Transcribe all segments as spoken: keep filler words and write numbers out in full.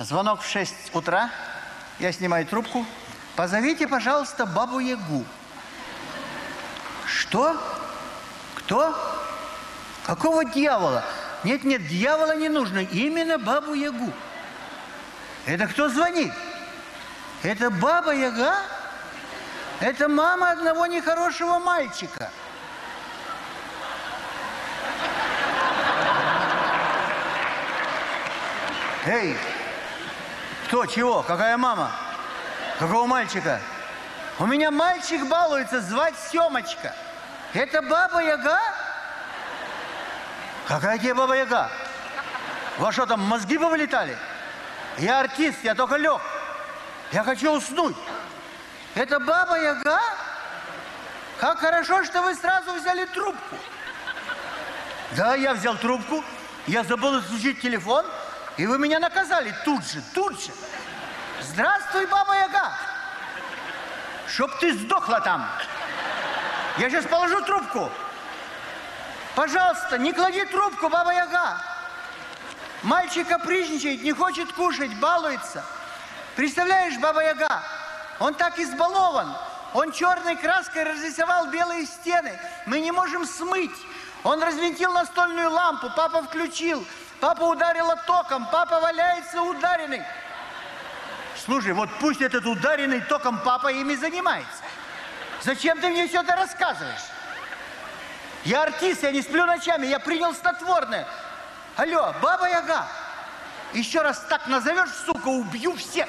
Звонок в шесть утра. Я снимаю трубку. Позовите, пожалуйста, Бабу-Ягу. Что? Кто? Какого дьявола? Нет, нет, дьявола не нужно. Именно Бабу-Ягу. Это кто звонит? Это Баба-Яга? Это мама одного нехорошего мальчика. Эй, кто, чего? Какая мама? Какого мальчика? У меня мальчик балуется, звать Семочка. Это Баба-Яга? Какая тебе Баба-Яга? У вас что там, мозги повылетали? Я артист, я только лег. Я хочу уснуть. Это Баба-Яга? Как хорошо, что вы сразу взяли трубку. Да, я взял трубку, я забыл отключить телефон, и вы меня наказали тут же, тут же. Здравствуй, Баба-Яга. Чтоб ты сдохла там. Я сейчас положу трубку. Пожалуйста, не клади трубку, Баба-Яга. Мальчик капризничает, не хочет кушать, балуется. Представляешь, Баба-Яга, он так избалован. Он черной краской разрисовал белые стены. Мы не можем смыть. Он развинтил настольную лампу, папа включил. Папа ударила током, папа валяется ударенный. Слушай, вот пусть этот ударенный током папа ими занимается. Зачем ты мне все это рассказываешь? Я артист, я не сплю ночами, я принял снотворное. Алло, Баба-Яга, еще раз так назовешь, сука, убью всех.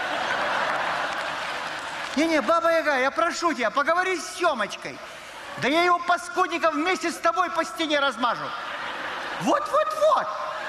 Не-не, Баба-Яга, я прошу тебя, поговори с Семочкой. Да я его, паскудника, вместе с тобой по стене размажу. Вот-вот-вот.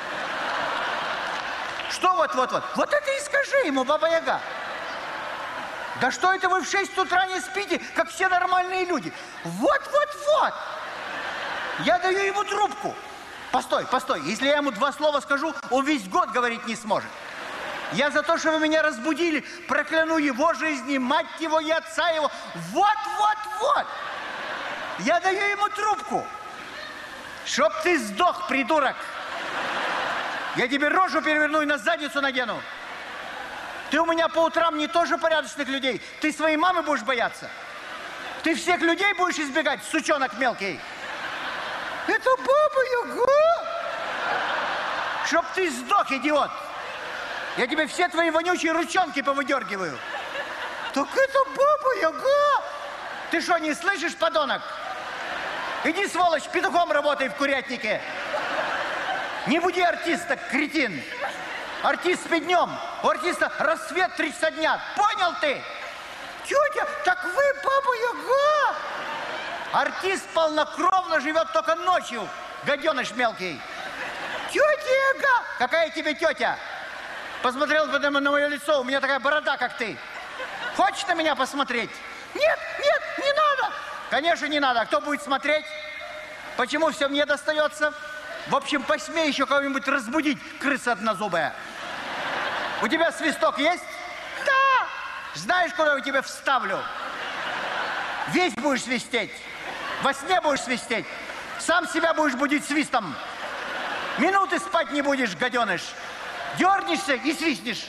Что вот-вот-вот? Вот это и скажи ему, Баба-Яга. Да что это вы в шесть утра не спите, как все нормальные люди? Вот-вот-вот. Я даю ему трубку. Постой, постой. Если я ему два слова скажу, он весь год говорить не сможет. Я за то, что вы меня разбудили, прокляну его жизни, мать его и отца его. Вот-вот-вот. Я даю ему трубку. Чтоб ты сдох, придурок. Я тебе рожу переверну и на задницу надену. Ты у меня по утрам не тоже порядочных людей. Ты своей мамы будешь бояться. Ты всех людей будешь избегать, сучонок мелкий. Это Баба-Яга. Чтоб ты сдох, идиот. Я тебе все твои вонючие ручонки повыдергиваю. Так это Баба-Яга. Ты что, не слышишь, подонок? Иди, сволочь, петухом работай в курятнике. Не буди артиста, кретин. Артист спит днем, у артиста рассвет три часа дня. Понял ты? Тетя, так вы Баба-Яга? Артист полнокровно живет только ночью, гаденыш мелкий. Тетя Яга! Какая тебе тетя? Посмотрел бы на мое лицо, у меня такая борода, как ты. Хочешь на меня посмотреть? Нет, нет, не надо. Конечно, не надо. А кто будет смотреть? Почему все мне достается? В общем, посмей еще кого-нибудь разбудить, крыса однозубая. У тебя свисток есть? Да. Знаешь, куда я тебя вставлю? Весь будешь свистеть. Во сне будешь свистеть. Сам себя будешь будить свистом. Минуты спать не будешь, гаденыш. Дернешься и свистнешь.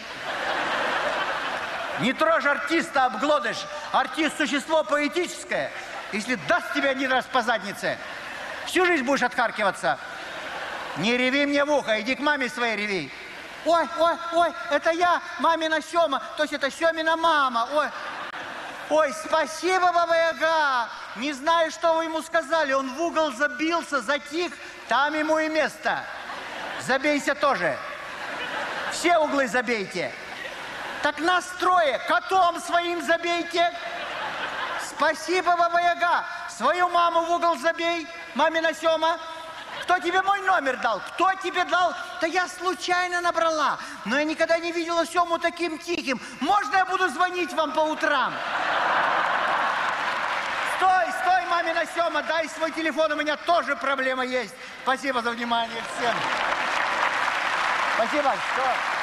Не трожь артиста, обглодыш. Артист – существо поэтическое. Если даст тебе один раз по заднице, всю жизнь будешь отхаркиваться. Не реви мне в ухо, иди к маме своей реви. Ой, ой, ой, это я, мамина Сема, то есть это Семина мама. Ой, ой, спасибо, Баба-Яга. Не знаю, что вы ему сказали, он в угол забился, затих, там ему и место. Забейся тоже. Все углы забейте. Так нас трое, котом своим забейте. Спасибо, Баба-Яга. Свою маму в угол забей, мамина Сема. Кто тебе мой номер дал? Кто тебе дал? Да я случайно набрала. Но я никогда не видела Сему таким тихим. Можно я буду звонить вам по утрам? Стой, стой, мамина Сема, дай свой телефон, у меня тоже проблема есть. Спасибо за внимание всем. Спасибо. Что?